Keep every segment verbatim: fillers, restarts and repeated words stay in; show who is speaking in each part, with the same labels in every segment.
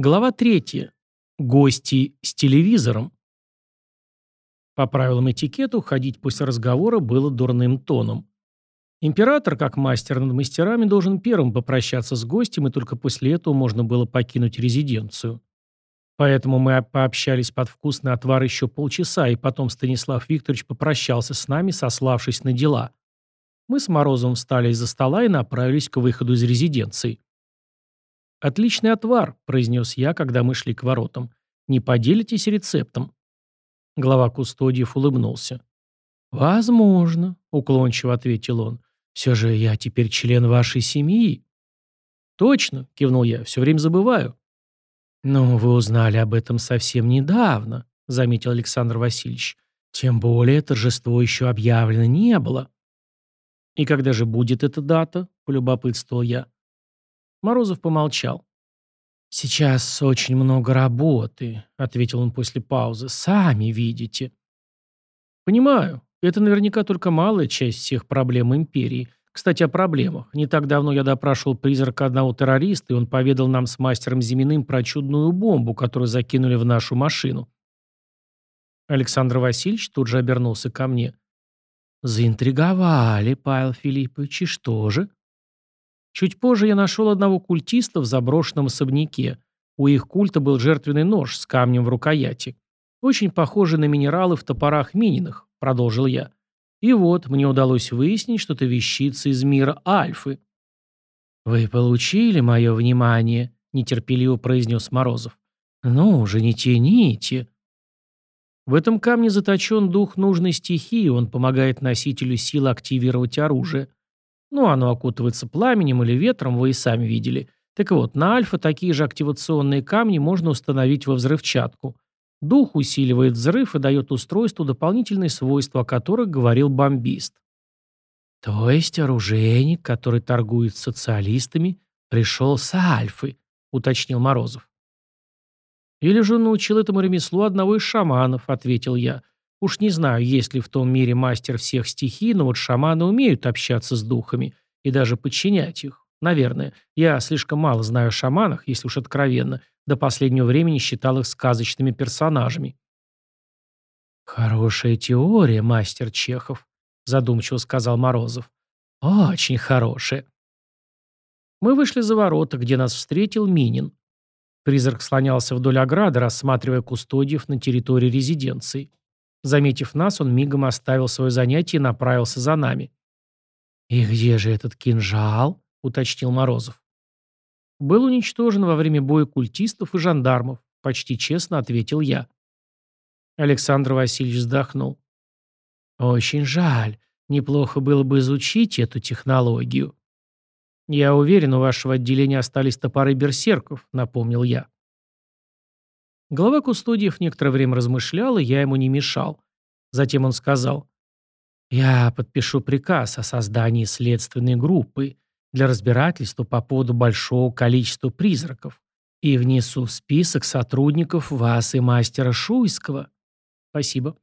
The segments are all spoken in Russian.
Speaker 1: Глава третья. Гости с телевизором. По правилам этикета, уходить после разговора было дурным тоном. Император, как мастер над мастерами, должен первым попрощаться с гостем, и только после этого можно было покинуть резиденцию. Поэтому мы пообщались под вкусный отвар еще полчаса, и потом Станислав Викторович попрощался с нами, сославшись на дела. Мы с Морозовым встали из-за стола и направились к выходу из резиденции. «Отличный отвар», – произнес я, когда мы шли к воротам. «Не поделитесь рецептом?» Глава кустодиев улыбнулся. «Возможно», – уклончиво ответил он. «Все же я теперь член вашей семьи». «Точно», – кивнул я, – «все время забываю». «Ну, вы узнали об этом совсем недавно», – заметил Александр Васильевич. «Тем более торжество еще объявлено не было». «И когда же будет эта дата?» – полюбопытствовал я. Морозов помолчал. «Сейчас очень много работы», — ответил он после паузы. «Сами видите». «Понимаю. Это наверняка только малая часть всех проблем империи. Кстати, о проблемах. Не так давно я допрашивал призрака одного террориста, и он поведал нам с мастером Зиминым про чудную бомбу, которую закинули в нашу машину». Александр Васильевич тут же обернулся ко мне. «Заинтриговали, Павел Филиппович, и что же?» Чуть позже я нашел одного культиста в заброшенном особняке. У их культа был жертвенный нож с камнем в рукояти. Очень похожий на минералы в топорах Мининых, продолжил я. И вот, мне удалось выяснить, что это вещица из мира Альфы. «Вы получили мое внимание», — нетерпеливо произнес Морозов. «Ну уже не тяните». В этом камне заточен дух нужной стихии, он помогает носителю силы активировать оружие. Ну, оно окутывается пламенем или ветром, вы и сами видели. Так вот, на Альфа такие же активационные камни можно установить во взрывчатку. Дух усиливает взрыв и дает устройству дополнительные свойства, о которых говорил бомбист. То есть оружейник, который торгует с социалистами, пришел с Альфы, уточнил Морозов. Или же он научил этому ремеслу одного из шаманов, ответил я. Уж не знаю, есть ли в том мире мастер всех стихий, но вот шаманы умеют общаться с духами и даже подчинять их. Наверное. Я слишком мало знаю о шаманах, если уж откровенно. До последнего времени считал их сказочными персонажами. «Хорошая теория, мастер Чехов», — задумчиво сказал Морозов. «Очень хорошая». Мы вышли за ворота, где нас встретил Минин. Призрак слонялся вдоль ограды, рассматривая кустодиев на территории резиденции. Заметив нас, он мигом оставил свое занятие и направился за нами. «И где же этот кинжал?» — уточнил Морозов. «Был уничтожен во время боя культистов и жандармов», — почти честно ответил я. Александр Васильевич вздохнул. «Очень жаль. Неплохо было бы изучить эту технологию». «Я уверен, у вашего отделения остались топоры берсерков», — напомнил я. Глава кустодиев некоторое время размышлял, и я ему не мешал. Затем он сказал: «Я подпишу приказ о создании следственной группы для разбирательства по поводу большого количества призраков и внесу в список сотрудников вас и мастера Шуйского». «Спасибо».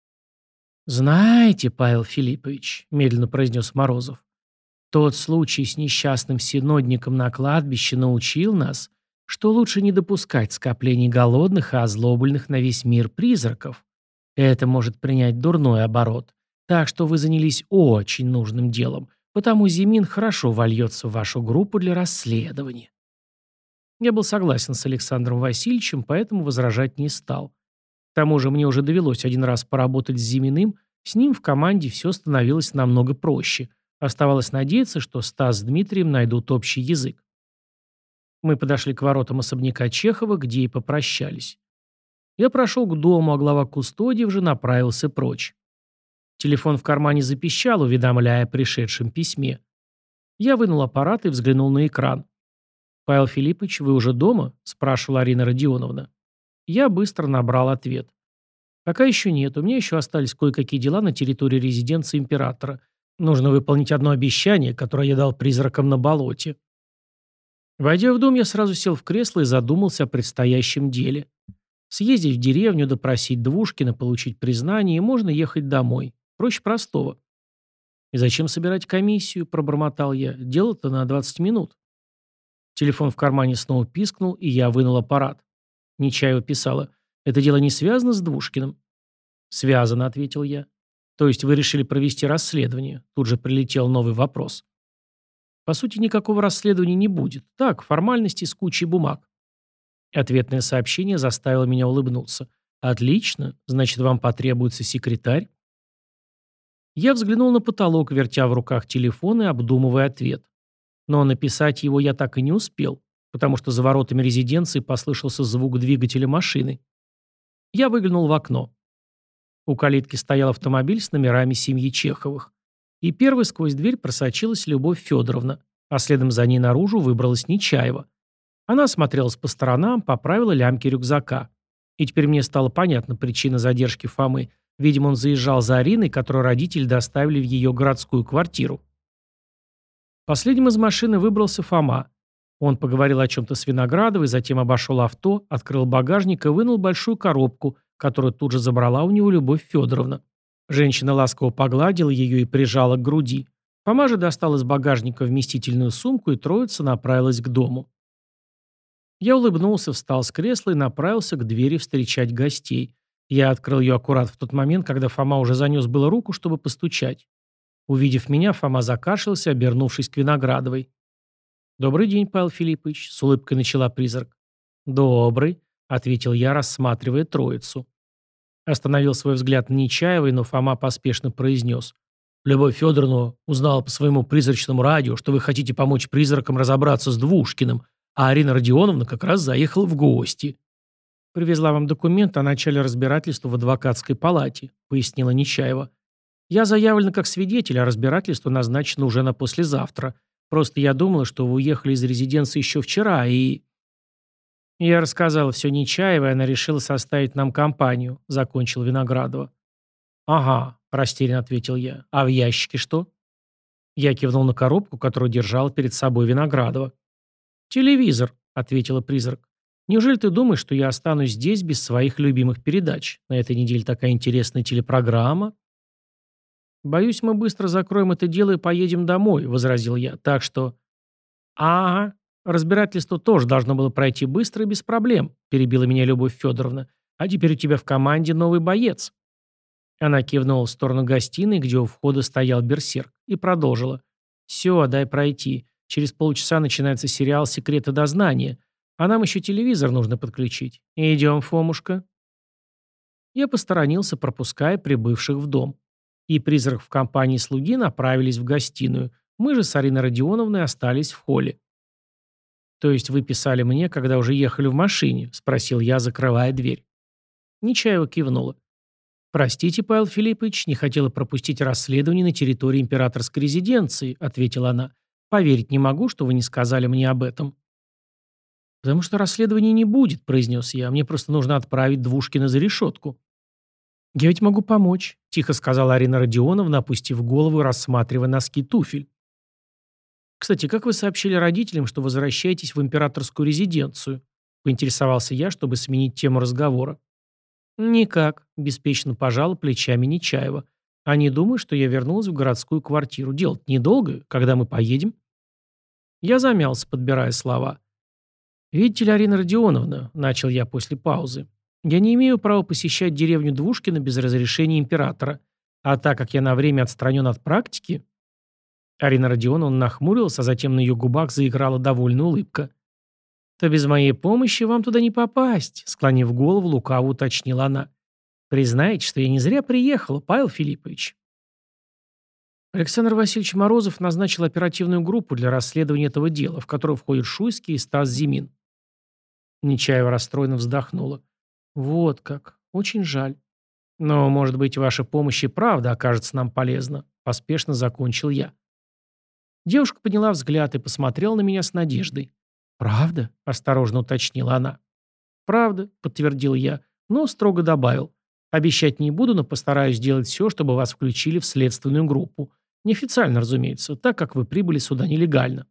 Speaker 1: «Знаете, Павел Филиппович», — медленно произнес Морозов, «тот случай с несчастным синодником на кладбище научил нас, что лучше не допускать скоплений голодных и озлобленных на весь мир призраков. Это может принять дурной оборот. Так что вы занялись очень нужным делом, потому Зимин хорошо вольется в вашу группу для расследования». Я был согласен с Александром Васильевичем, поэтому возражать не стал. К тому же мне уже довелось один раз поработать с Зиминым, с ним в команде все становилось намного проще. Оставалось надеяться, что Стас с Дмитрием найдут общий язык. Мы подошли к воротам особняка Чехова, где и попрощались. Я прошел к дому, а глава кустодиев же направился прочь. Телефон в кармане запищал, уведомляя о пришедшем письме. Я вынул аппарат и взглянул на экран. «Павел Филиппович, вы уже дома?» – спрашивала Арина Родионовна. Я быстро набрал ответ. «Пока еще нет, у меня еще остались кое-какие дела на территории резиденции императора. Нужно выполнить одно обещание, которое я дал призракам на болоте». Войдя в дом, я сразу сел в кресло и задумался о предстоящем деле. Съездить в деревню, допросить Двушкина, получить признание, и можно ехать домой. Проще простого. «И зачем собирать комиссию?» – пробормотал я. «Дело-то на двадцать минут». Телефон в кармане снова пискнул, и я вынул аппарат. Нечаева писала: «Это дело не связано с Двушкиным?» «Связано», — ответил я. «То есть вы решили провести расследование?» Тут же прилетел новый вопрос. «По сути, никакого расследования не будет. Так, формальности с кучей бумаг». Ответное сообщение заставило меня улыбнуться. «Отлично. Значит, вам потребуется секретарь?» Я взглянул на потолок, вертя в руках телефон и обдумывая ответ. Но написать его я так и не успел, потому что за воротами резиденции послышался звук двигателя машины. Я выглянул в окно. У калитки стоял автомобиль с номерами семьи Чеховых. И первой сквозь дверь просочилась Любовь Федоровна, а следом за ней наружу выбралась Нечаева. Она осмотрелась по сторонам, поправила лямки рюкзака. И теперь мне стала понятна причина задержки Фомы. Видимо, он заезжал за Ариной, которую родители доставили в ее городскую квартиру. Последним из машины выбрался Фома. Он поговорил о чем-то с Виноградовой, затем обошел авто, открыл багажник и вынул большую коробку, которую тут же забрала у него Любовь Федоровна. Женщина ласково погладила ее и прижала к груди. Фома же достал из багажника вместительную сумку, и троица направилась к дому. Я улыбнулся, встал с кресла и направился к двери встречать гостей. Я открыл ее аккурат в тот момент, когда Фома уже занес было руку, чтобы постучать. Увидев меня, Фома закашлялся, обернувшись к Виноградовой. «Добрый день, Павел Филиппович», — с улыбкой начала призрак. «Добрый», — ответил я, рассматривая троицу. Остановил свой взгляд на Нечаевой, но Фома поспешно произнес. «Любовь Федоровна узнала по своему призрачному радио, что вы хотите помочь призракам разобраться с Двушкиным, а Арина Родионовна как раз заехала в гости». «Привезла вам документ о начале разбирательства в адвокатской палате», — пояснила Нечаева. «Я заявлена как свидетель, а разбирательство назначено уже на послезавтра. Просто я думала, что вы уехали из резиденции еще вчера, и...» «Я рассказала все Нечаевой, и она решила составить нам компанию», — закончил Виноградова. «Ага», — растерянно ответил я. «А в ящике что?» Я кивнул на коробку, которую держал перед собой Виноградова. «Телевизор», — ответила призрак. «Неужели ты думаешь, что я останусь здесь без своих любимых передач? На этой неделе такая интересная телепрограмма». «Боюсь, мы быстро закроем это дело и поедем домой», — возразил я. «Так что...» «Ага, разбирательство тоже должно было пройти быстро и без проблем», — перебила меня Любовь Федоровна. «А теперь у тебя в команде новый боец». Она кивнула в сторону гостиной, где у входа стоял берсерк, и продолжила. «Все, дай пройти. Через полчаса начинается сериал «Секреты дознания», а нам еще телевизор нужно подключить. Идем, Фомушка». Я посторонился, пропуская прибывших в дом. И призрак в компании слуги направились в гостиную. Мы же с Ариной Родионовной остались в холле. «То есть вы писали мне, когда уже ехали в машине?» – спросил я, закрывая дверь. Нечаева кивнула. «Простите, Павел Филиппович, не хотела пропустить расследование на территории императорской резиденции», – ответила она. «Поверить не могу, что вы не сказали мне об этом». «Потому что расследования не будет», – произнес я. «Мне просто нужно отправить Двушкина за решетку». «Я ведь могу помочь», – тихо сказала Арина Родионовна, опустив голову и рассматривая носки туфель. «Кстати, как вы сообщили родителям, что возвращаетесь в императорскую резиденцию?» – поинтересовался я, чтобы сменить тему разговора. «Никак», – беспечно пожала плечами Нечаева. «Они думают, что я вернулась в городскую квартиру. Делать недолго, когда мы поедем». Я замялся, подбирая слова. «Видите ли, Арина Родионовна», – начал я после паузы, – «я не имею права посещать деревню Двушкина без разрешения императора. А так как я на время отстранен от практики...» Арина Родионовна нахмурилась, а затем на ее губах заиграла довольная улыбка. «То без моей помощи вам туда не попасть», — склонив голову, лукаво уточнила она. «Признайте, что я не зря приехала, Павел Филиппович». Александр Васильевич Морозов назначил оперативную группу для расследования этого дела, в которую входят Шуйский и Стас Зимин. Нечаева расстроенно вздохнула. «Вот как. Очень жаль. Но, может быть, ваша помощь и правда окажется нам полезна», — поспешно закончил я. Девушка подняла взгляд и посмотрела на меня с надеждой. «Правда?» – осторожно уточнила она. «Правда», – подтвердил я, но строго добавил. «Обещать не буду, но постараюсь сделать все, чтобы вас включили в следственную группу. Неофициально, разумеется, так как вы прибыли сюда нелегально».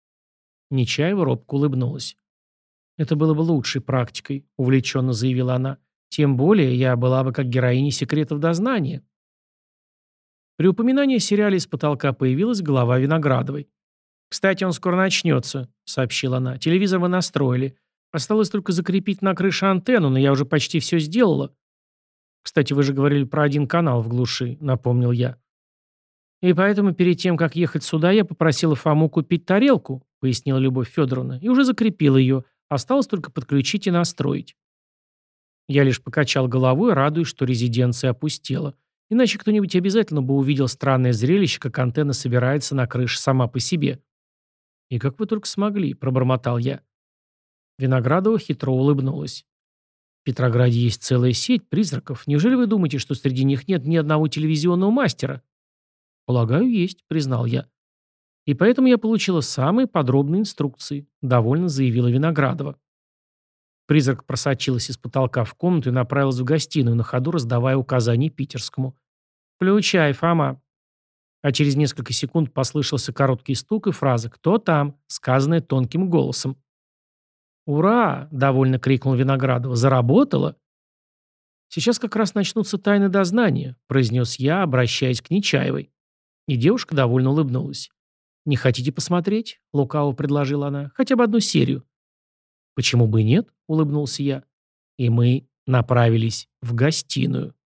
Speaker 1: Нечаева робко улыбнулась. «Это было бы лучшей практикой», – увлеченно заявила она. «Тем более я была бы как героиня секретов дознания». При упоминании о сериале из потолка появилась голова Виноградовой. «Кстати, он скоро начнется», — сообщила она. «Телевизор вы настроили. Осталось только закрепить на крыше антенну, но я уже почти все сделала». «Кстати, вы же говорили про один канал в глуши», — напомнил я. «И поэтому перед тем, как ехать сюда, я попросила Фому купить тарелку», — пояснила Любовь Федоровна, «и уже закрепила ее. Осталось только подключить и настроить». Я лишь покачал головой, радуясь, что резиденция опустела. Иначе кто-нибудь обязательно бы увидел странное зрелище, как антенна собирается на крыше сама по себе. «И как вы только смогли», — пробормотал я. Виноградова хитро улыбнулась. «В Петрограде есть целая сеть призраков. Неужели вы думаете, что среди них нет ни одного телевизионного мастера?» «Полагаю, есть», — признал я. «И поэтому я получила самые подробные инструкции», — довольно заявила Виноградова. Призрак просочилась из потолка в комнату и направилась в гостиную, на ходу раздавая указания Питерскому. «Включай, Фома». А через несколько секунд послышался короткий стук и фраза «Кто там?», сказанная тонким голосом. «Ура!» — довольно крикнул Виноградова. «Заработало?» «Сейчас как раз начнутся тайны дознания», — произнес я, обращаясь к Нечаевой. И девушка довольно улыбнулась. «Не хотите посмотреть?» — лукаво предложила она. «Хотя бы одну серию». «Почему бы и нет?» — улыбнулся я. И мы направились в гостиную.